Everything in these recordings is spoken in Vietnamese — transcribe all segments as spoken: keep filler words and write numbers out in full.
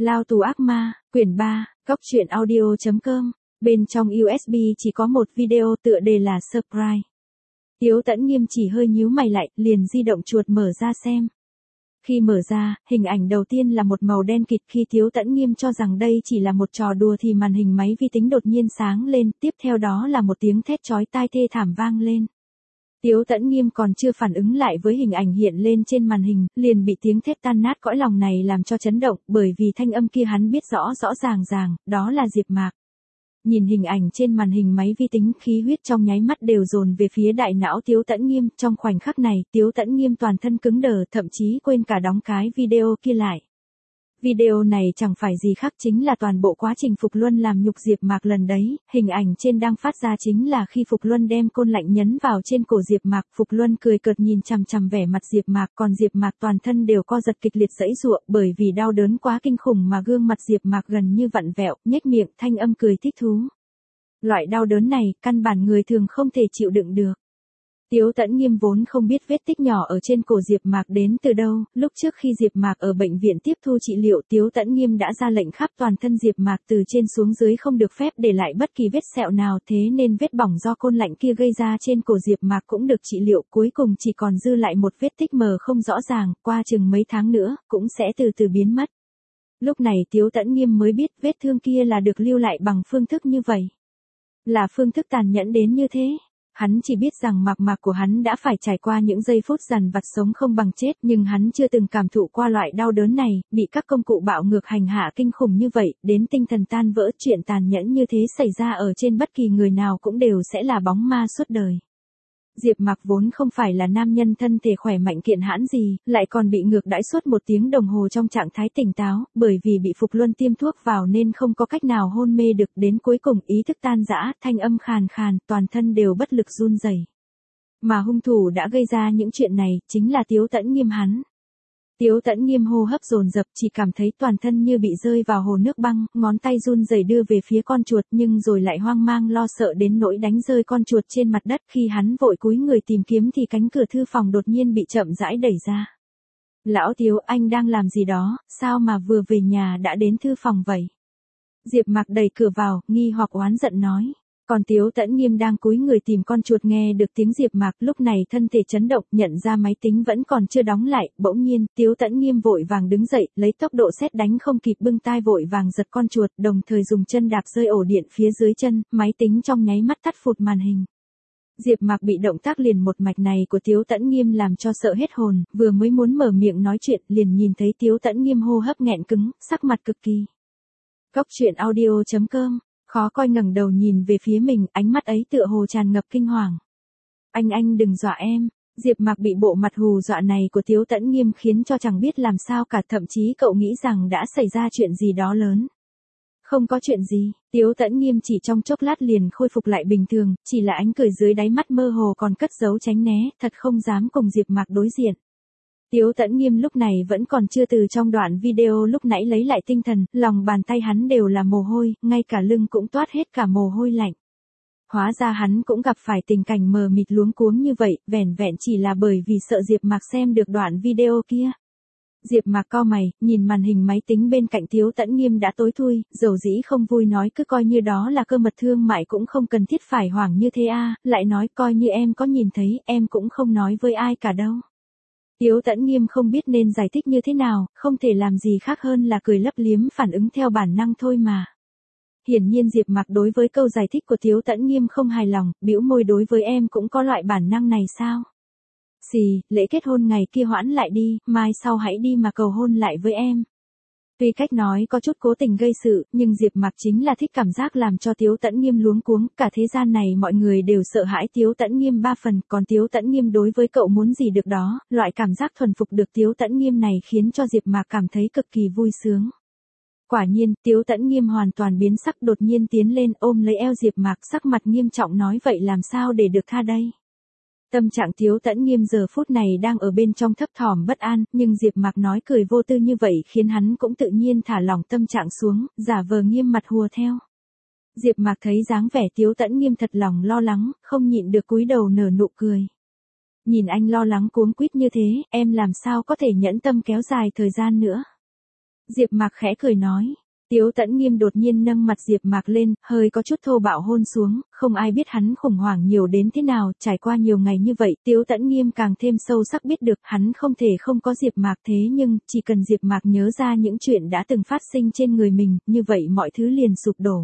Lao tù ác ma, quyển ba, góc truyện audio chấm com. Bên trong u ét bê chỉ có một video tựa đề là Surprise. Tiếu Tẫn Nghiêm chỉ hơi nhíu mày lại, liền di động chuột mở ra xem. Khi mở ra, hình ảnh đầu tiên là một màu đen kịt. Khi Tiếu Tẫn Nghiêm cho rằng đây chỉ là một trò đùa thì màn hình máy vi tính đột nhiên sáng lên, tiếp theo đó là một tiếng thét chói tai thê thảm vang lên. Tiếu Tẫn Nghiêm còn chưa phản ứng lại với hình ảnh hiện lên trên màn hình, liền bị tiếng thét tan nát cõi lòng này làm cho chấn động, bởi vì thanh âm kia hắn biết rõ rõ ràng ràng, đó là Diệp Mạc. Nhìn hình ảnh trên màn hình máy vi tính, khí huyết trong nháy mắt đều dồn về phía đại não Tiếu Tẫn Nghiêm, trong khoảnh khắc này, Tiếu Tẫn Nghiêm toàn thân cứng đờ, thậm chí quên cả đóng cái video kia lại. Video này chẳng phải gì khác chính là toàn bộ quá trình Phục Luân làm nhục Diệp Mạc lần đấy, hình ảnh trên đang phát ra chính là khi Phục Luân đem côn lạnh nhấn vào trên cổ Diệp Mạc, Phục Luân cười cợt nhìn chằm chằm vẻ mặt Diệp Mạc, còn Diệp Mạc toàn thân đều co giật kịch liệt giãy giụa, bởi vì đau đớn quá kinh khủng mà gương mặt Diệp Mạc gần như vặn vẹo, nhếch miệng, thanh âm cười thích thú. Loại đau đớn này, căn bản người thường không thể chịu đựng được. Tiếu Tẫn Nghiêm vốn không biết vết tích nhỏ ở trên cổ Diệp Mạc đến từ đâu, lúc trước khi Diệp Mạc ở bệnh viện tiếp thu trị liệu, Tiếu Tẫn Nghiêm đã ra lệnh khắp toàn thân Diệp Mạc từ trên xuống dưới không được phép để lại bất kỳ vết sẹo nào, thế nên vết bỏng do côn lạnh kia gây ra trên cổ Diệp Mạc cũng được trị liệu, cuối cùng chỉ còn dư lại một vết tích mờ không rõ ràng, qua chừng mấy tháng nữa cũng sẽ từ từ biến mất. Lúc này Tiếu Tẫn Nghiêm mới biết vết thương kia là được lưu lại bằng phương thức như vậy. Là phương thức tàn nhẫn đến như thế. Hắn chỉ biết rằng Mạc Mạc của hắn đã phải trải qua những giây phút dằn vặt sống không bằng chết, nhưng hắn chưa từng cảm thụ qua loại đau đớn này, bị các công cụ bạo ngược hành hạ kinh khủng như vậy, đến tinh thần tan vỡ, chuyện tàn nhẫn như thế xảy ra ở trên bất kỳ người nào cũng đều sẽ là bóng ma suốt đời. Diệp Mạc vốn không phải là nam nhân thân thể khỏe mạnh kiện hãn gì, lại còn bị ngược đãi suốt một tiếng đồng hồ trong trạng thái tỉnh táo, bởi vì bị Phục Luân tiêm thuốc vào nên không có cách nào hôn mê được, đến cuối cùng ý thức tan rã, thanh âm khàn khàn, toàn thân đều bất lực run rẩy. Mà hung thủ đã gây ra những chuyện này, chính là Tiếu Tẫn Nghiêm hắn. Tiếu Tẫn Nghiêm hô hấp dồn dập, chỉ cảm thấy toàn thân như bị rơi vào hồ nước băng, ngón tay run rẩy đưa về phía con chuột, nhưng rồi lại hoang mang lo sợ đến nỗi đánh rơi con chuột trên mặt đất. Khi hắn vội cúi người tìm kiếm thì cánh cửa thư phòng đột nhiên bị chậm rãi đẩy ra. Lão Tiếu, anh đang làm gì đó, sao mà vừa về nhà đã đến thư phòng vậy? Diệp Mạc đẩy cửa vào, nghi hoặc oán giận nói. Còn Tiếu Tẫn Nghiêm đang cúi người tìm con chuột nghe được tiếng Diệp Mạc, lúc này thân thể chấn động, nhận ra máy tính vẫn còn chưa đóng lại, bỗng nhiên, Tiếu Tẫn Nghiêm vội vàng đứng dậy, lấy tốc độ sét đánh không kịp bưng tai vội vàng giật con chuột, đồng thời dùng chân đạp rơi ổ điện phía dưới chân, máy tính trong nháy mắt tắt phụt màn hình. Diệp Mạc bị động tác liền một mạch này của Tiếu Tẫn Nghiêm làm cho sợ hết hồn, vừa mới muốn mở miệng nói chuyện, liền nhìn thấy Tiếu Tẫn Nghiêm hô hấp nghẹn cứng, sắc mặt cực kỳ. Góc truyện audio chấm com. Khó coi ngẩng đầu nhìn về phía mình, ánh mắt ấy tựa hồ tràn ngập kinh hoàng. Anh anh đừng dọa em. Diệp Mạc bị bộ mặt hù dọa này của Tiếu Tẫn Nghiêm khiến cho chẳng biết làm sao cả, thậm chí cậu nghĩ rằng đã xảy ra chuyện gì đó lớn. Không có chuyện gì, Tiếu Tẫn Nghiêm chỉ trong chốc lát liền khôi phục lại bình thường, chỉ là ánh cười dưới đáy mắt mơ hồ còn cất giấu tránh né, thật không dám cùng Diệp Mạc đối diện. Tiếu Tẫn Nghiêm lúc này vẫn còn chưa từ trong đoạn video lúc nãy lấy lại tinh thần, lòng bàn tay hắn đều là mồ hôi, ngay cả lưng cũng toát hết cả mồ hôi lạnh. Hóa ra hắn cũng gặp phải tình cảnh mờ mịt luống cuống như vậy, vẻn vẹn chỉ là bởi vì sợ Diệp Mạc xem được đoạn video kia. Diệp Mạc cau mày, nhìn màn hình máy tính bên cạnh Tiếu Tẫn Nghiêm đã tối thui, dầu dĩ không vui nói cứ coi như đó là cơ mật thương mại cũng không cần thiết phải hoảng như thế a, lại nói coi như em có nhìn thấy, em cũng không nói với ai cả đâu. Tiếu Tẫn Nghiêm không biết nên giải thích như thế nào, không thể làm gì khác hơn là cười lấp liếm phản ứng theo bản năng thôi mà. Hiển nhiên Diệp Mạc đối với câu giải thích của Tiếu Tẫn Nghiêm không hài lòng, bĩu môi, đối với em cũng có loại bản năng này sao? Xì, lễ kết hôn ngày kia hoãn lại đi, mai sau hãy đi mà cầu hôn lại với em. Tuy cách nói có chút cố tình gây sự, nhưng Diệp Mạc chính là thích cảm giác làm cho Tiếu Tẫn Nghiêm luống cuống, cả thế gian này mọi người đều sợ hãi Tiếu Tẫn Nghiêm ba phần, còn Tiếu Tẫn Nghiêm đối với cậu muốn gì được đó, loại cảm giác thuần phục được Tiếu Tẫn Nghiêm này khiến cho Diệp Mạc cảm thấy cực kỳ vui sướng. Quả nhiên, Tiếu Tẫn Nghiêm hoàn toàn biến sắc, đột nhiên tiến lên ôm lấy eo Diệp Mạc, sắc mặt nghiêm trọng nói vậy làm sao để được tha đây? Tâm trạng Tiếu Tẫn Nghiêm giờ phút này đang ở bên trong thấp thỏm bất an, nhưng Diệp Mạc nói cười vô tư như vậy khiến hắn cũng tự nhiên thả lỏng tâm trạng xuống, giả vờ nghiêm mặt hùa theo. Diệp Mạc thấy dáng vẻ Tiếu Tẫn Nghiêm thật lòng lo lắng, không nhịn được cúi đầu nở nụ cười. Nhìn anh lo lắng cuống quýt như thế, em làm sao có thể nhẫn tâm kéo dài thời gian nữa. Diệp Mạc khẽ cười nói. Tiếu Tẫn Nghiêm đột nhiên nâng mặt Diệp Mạc lên, hơi có chút thô bạo hôn xuống, không ai biết hắn khủng hoảng nhiều đến thế nào, trải qua nhiều ngày như vậy, Tiếu Tẫn Nghiêm càng thêm sâu sắc biết được hắn không thể không có Diệp Mạc thế nhưng, chỉ cần Diệp Mạc nhớ ra những chuyện đã từng phát sinh trên người mình, như vậy mọi thứ liền sụp đổ.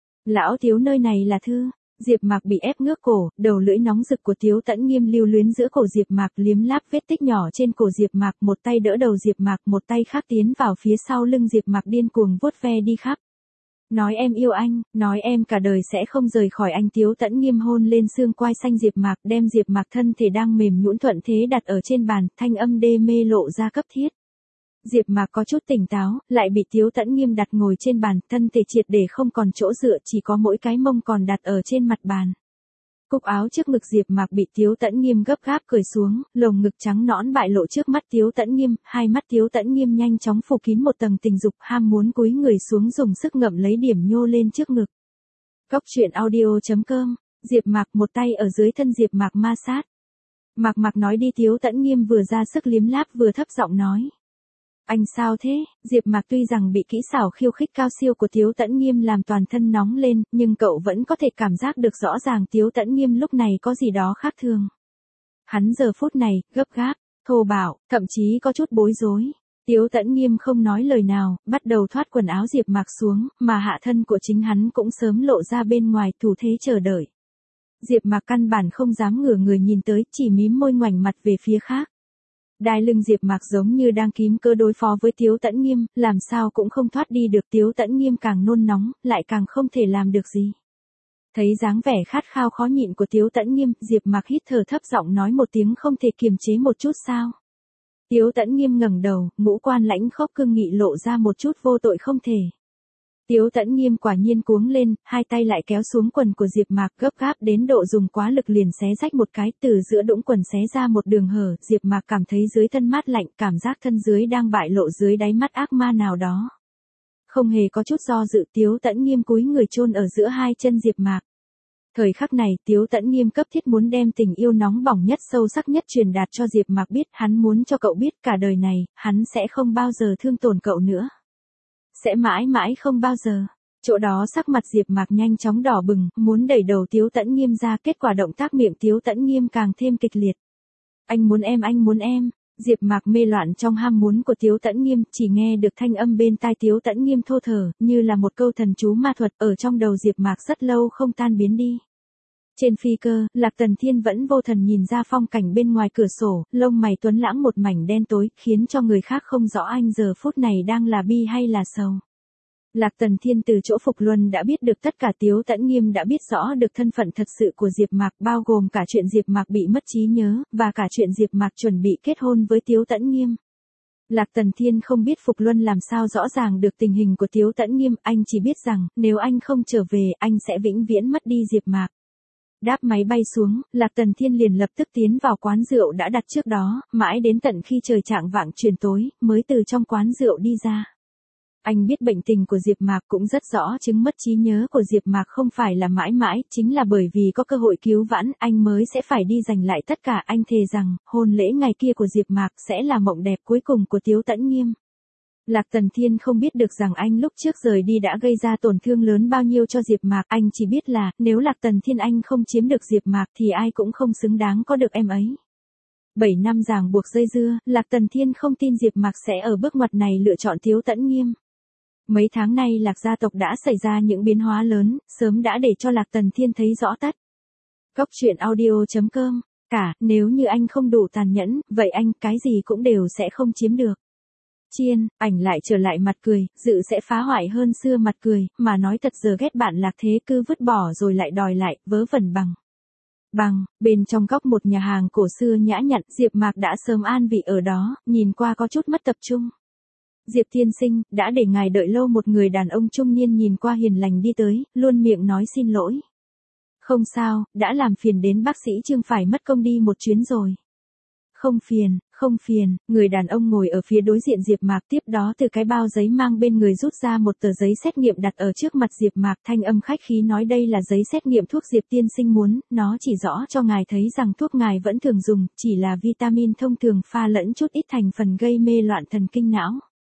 Lão Tiếu nơi này là thư. Diệp Mạc bị ép ngước cổ, đầu lưỡi nóng rực của Tiếu Tẫn Nghiêm lưu luyến giữa cổ Diệp Mạc liếm láp vết tích nhỏ trên cổ Diệp Mạc, một tay đỡ đầu Diệp Mạc, một tay khác tiến vào phía sau lưng Diệp Mạc điên cuồng vuốt ve đi khắp. Nói em yêu anh, nói em cả đời sẽ không rời khỏi anh. Tiếu Tẫn Nghiêm hôn lên xương quai xanh Diệp Mạc, đem Diệp Mạc thân thể đang mềm nhũn thuận thế đặt ở trên bàn, thanh âm đê mê lộ ra cấp thiết. Diệp Mạc có chút tỉnh táo, lại bị Tiếu Tẫn Nghiêm đặt ngồi trên bàn, thân thể triệt để không còn chỗ dựa, chỉ có mỗi cái mông còn đặt ở trên mặt bàn. Cúc áo trước ngực Diệp Mạc bị Tiếu Tẫn Nghiêm gấp gáp cởi xuống, lồng ngực trắng nõn bại lộ trước mắt Tiếu Tẫn Nghiêm, hai mắt Tiếu Tẫn Nghiêm nhanh chóng phủ kín một tầng tình dục, ham muốn cúi người xuống dùng sức ngậm lấy điểm nhô lên trước ngực. Cốc truyện audio chấm com, Diệp Mạc một tay ở dưới thân Diệp Mạc ma sát. Mạc Mạc nói đi. Tiếu Tẫn Nghiêm vừa ra sức liếm láp vừa thấp giọng nói. Anh sao thế? Diệp Mạc tuy rằng bị kỹ xảo khiêu khích cao siêu của Tiếu Tẫn Nghiêm làm toàn thân nóng lên, nhưng cậu vẫn có thể cảm giác được rõ ràng Tiếu Tẫn Nghiêm lúc này có gì đó khác thường. Hắn giờ phút này, gấp gáp, thô bạo, thậm chí có chút bối rối. Tiếu Tẫn Nghiêm không nói lời nào, bắt đầu thoát quần áo Diệp Mạc xuống, mà hạ thân của chính hắn cũng sớm lộ ra bên ngoài, thủ thế chờ đợi. Diệp Mạc căn bản không dám ngửa người nhìn tới, chỉ mím môi ngoảnh mặt về phía khác. Đai lưng Diệp Mạc giống như đang kìm cơ đối phó với Tiếu Tẫn Nghiêm, làm sao cũng không thoát đi được. Tiếu Tẫn Nghiêm càng nôn nóng, lại càng không thể làm được gì. Thấy dáng vẻ khát khao khó nhịn của Tiếu Tẫn Nghiêm, Diệp Mạc hít thở thấp giọng nói một tiếng không thể kiềm chế một chút sao. Tiếu Tẫn Nghiêm ngẩng đầu, ngũ quan lãnh khốc cương nghị lộ ra một chút vô tội không thể. Tiếu Tẫn Nghiêm quả nhiên cuống lên, hai tay lại kéo xuống quần của Diệp Mạc, gấp gáp đến độ dùng quá lực liền xé rách một cái, từ giữa đũng quần xé ra một đường hở. Diệp Mạc cảm thấy dưới thân mát lạnh, cảm giác thân dưới đang bại lộ dưới đáy mắt ác ma nào đó. Không hề có chút do dự, Tiếu Tẫn Nghiêm cúi người chôn ở giữa hai chân Diệp Mạc. Thời khắc này, Tiếu Tẫn Nghiêm cấp thiết muốn đem tình yêu nóng bỏng nhất, sâu sắc nhất truyền đạt cho Diệp Mạc biết, hắn muốn cho cậu biết cả đời này, hắn sẽ không bao giờ thương tổn cậu nữa. Sẽ mãi mãi không bao giờ. Chỗ đó sắc mặt Diệp Mạc nhanh chóng đỏ bừng, muốn đẩy đầu Tiếu Tẫn Nghiêm ra, kết quả động tác miệng Tiếu Tẫn Nghiêm càng thêm kịch liệt. Anh muốn em, anh muốn em. Diệp Mạc mê loạn trong ham muốn của Tiếu Tẫn Nghiêm, chỉ nghe được thanh âm bên tai Tiếu Tẫn Nghiêm thô thở, như là một câu thần chú ma thuật, ở trong đầu Diệp Mạc rất lâu không tan biến đi. Trên phi cơ, Lạc Tần Thiên vẫn vô thần nhìn ra phong cảnh bên ngoài cửa sổ, lông mày tuấn lãng một mảnh đen tối, khiến cho người khác không rõ anh giờ phút này đang là bi hay là sầu. Lạc Tần Thiên từ chỗ Phục Luân đã biết được tất cả. Tiếu Tẫn Nghiêm đã biết rõ được thân phận thật sự của Diệp Mạc, bao gồm cả chuyện Diệp Mạc bị mất trí nhớ, và cả chuyện Diệp Mạc chuẩn bị kết hôn với Tiếu Tẫn Nghiêm. Lạc Tần Thiên không biết Phục Luân làm sao rõ ràng được tình hình của Tiếu Tẫn Nghiêm, anh chỉ biết rằng, nếu anh không trở về, anh sẽ vĩnh viễn mất đi Diệp Mạc. Đáp máy bay xuống, Lạc Tần Thiên liền lập tức tiến vào quán rượu đã đặt trước đó, mãi đến tận khi trời chạng vạng chuyển tối, mới từ trong quán rượu đi ra. Anh biết bệnh tình của Diệp Mạc, cũng rất rõ chứng mất trí nhớ của Diệp Mạc không phải là mãi mãi, chính là bởi vì có cơ hội cứu vãn, anh mới sẽ phải đi giành lại tất cả. Anh thề rằng, hôn lễ ngày kia của Diệp Mạc sẽ là mộng đẹp cuối cùng của Tiếu Tẫn Nghiêm. Lạc Tần Thiên không biết được rằng anh lúc trước rời đi đã gây ra tổn thương lớn bao nhiêu cho Diệp Mạc, anh chỉ biết là, nếu Lạc Tần Thiên anh không chiếm được Diệp Mạc thì ai cũng không xứng đáng có được em ấy. Bảy năm ràng buộc dây dưa, Lạc Tần Thiên không tin Diệp Mạc sẽ ở bước ngoặt này lựa chọn Tiếu Tẫn Nghiêm. Mấy tháng nay Lạc gia tộc đã xảy ra những biến hóa lớn, sớm đã để cho Lạc Tần Thiên thấy rõ tất. Cốc truyện audio chấm com, cả, nếu như anh không đủ tàn nhẫn, vậy anh cái gì cũng đều sẽ không chiếm được. Chiên, ảnh lại trở lại mặt cười, dự sẽ phá hoại hơn xưa mặt cười, mà nói thật giờ ghét bạn Lạc thế cứ vứt bỏ rồi lại đòi lại, vớ vẩn bằng. Bằng, bên trong góc một nhà hàng cổ xưa nhã nhặn, Diệp Mạc đã sớm an vị ở đó, nhìn qua có chút mất tập trung. Diệp tiên sinh, đã để ngài đợi lâu. Một người đàn ông trung niên nhìn qua hiền lành đi tới, luôn miệng nói xin lỗi. Không sao, đã làm phiền đến bác sĩ Trương, phải mất công đi một chuyến rồi. Không phiền, không phiền, người đàn ông ngồi ở phía đối diện Diệp Mạc, tiếp đó từ cái bao giấy mang bên người rút ra một tờ giấy xét nghiệm đặt ở trước mặt Diệp Mạc, thanh âm khách khí nói đây là giấy xét nghiệm thuốc Diệp tiên sinh muốn, nó chỉ rõ cho ngài thấy rằng thuốc ngài vẫn thường dùng, chỉ là vitamin thông thường pha lẫn chút ít thành phần gây mê loạn thần kinh não.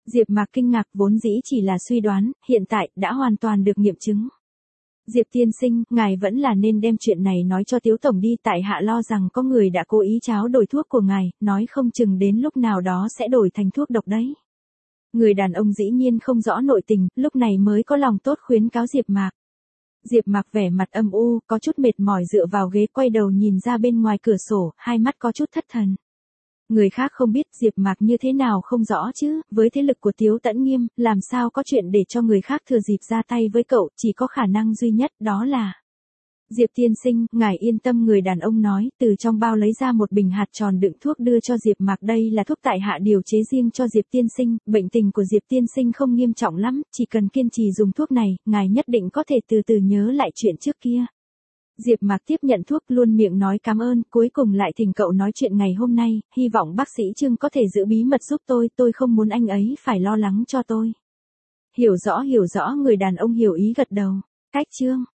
Diệp Mạc kinh ngạc, vốn dĩ chỉ là suy đoán, hiện tại đã hoàn toàn được nghiệm chứng. Diệp tiên sinh, ngài vẫn là nên đem chuyện này nói cho Tiếu tổng đi, tại hạ lo rằng có người đã cố ý tráo đổi thuốc của ngài, nói không chừng đến lúc nào đó sẽ đổi thành thuốc độc đấy. Người đàn ông dĩ nhiên không rõ nội tình, lúc này mới có lòng tốt khuyến cáo Diệp Mạc. Diệp Mạc vẻ mặt âm u, có chút mệt mỏi dựa vào ghế, quay đầu nhìn ra bên ngoài cửa sổ, hai mắt có chút thất thần. Người khác không biết Diệp Mạc như thế nào không rõ chứ, với thế lực của Tiếu Tẫn Nghiêm, làm sao có chuyện để cho người khác thừa dịp ra tay với cậu, chỉ có khả năng duy nhất, đó là... Diệp tiên sinh, ngài yên tâm, người đàn ông nói, từ trong bao lấy ra một bình hạt tròn đựng thuốc đưa cho Diệp Mạc, đây là thuốc tại hạ điều chế riêng cho Diệp tiên sinh, bệnh tình của Diệp tiên sinh không nghiêm trọng lắm, chỉ cần kiên trì dùng thuốc này, ngài nhất định có thể từ từ nhớ lại chuyện trước kia. Diệp Mạc tiếp nhận thuốc, luôn miệng nói cảm ơn, cuối cùng lại thỉnh cậu nói chuyện ngày hôm nay, hy vọng bác sĩ Trương có thể giữ bí mật giúp tôi, tôi không muốn anh ấy phải lo lắng cho tôi. Hiểu rõ hiểu rõ, người đàn ông hiểu ý gật đầu. Cách Trương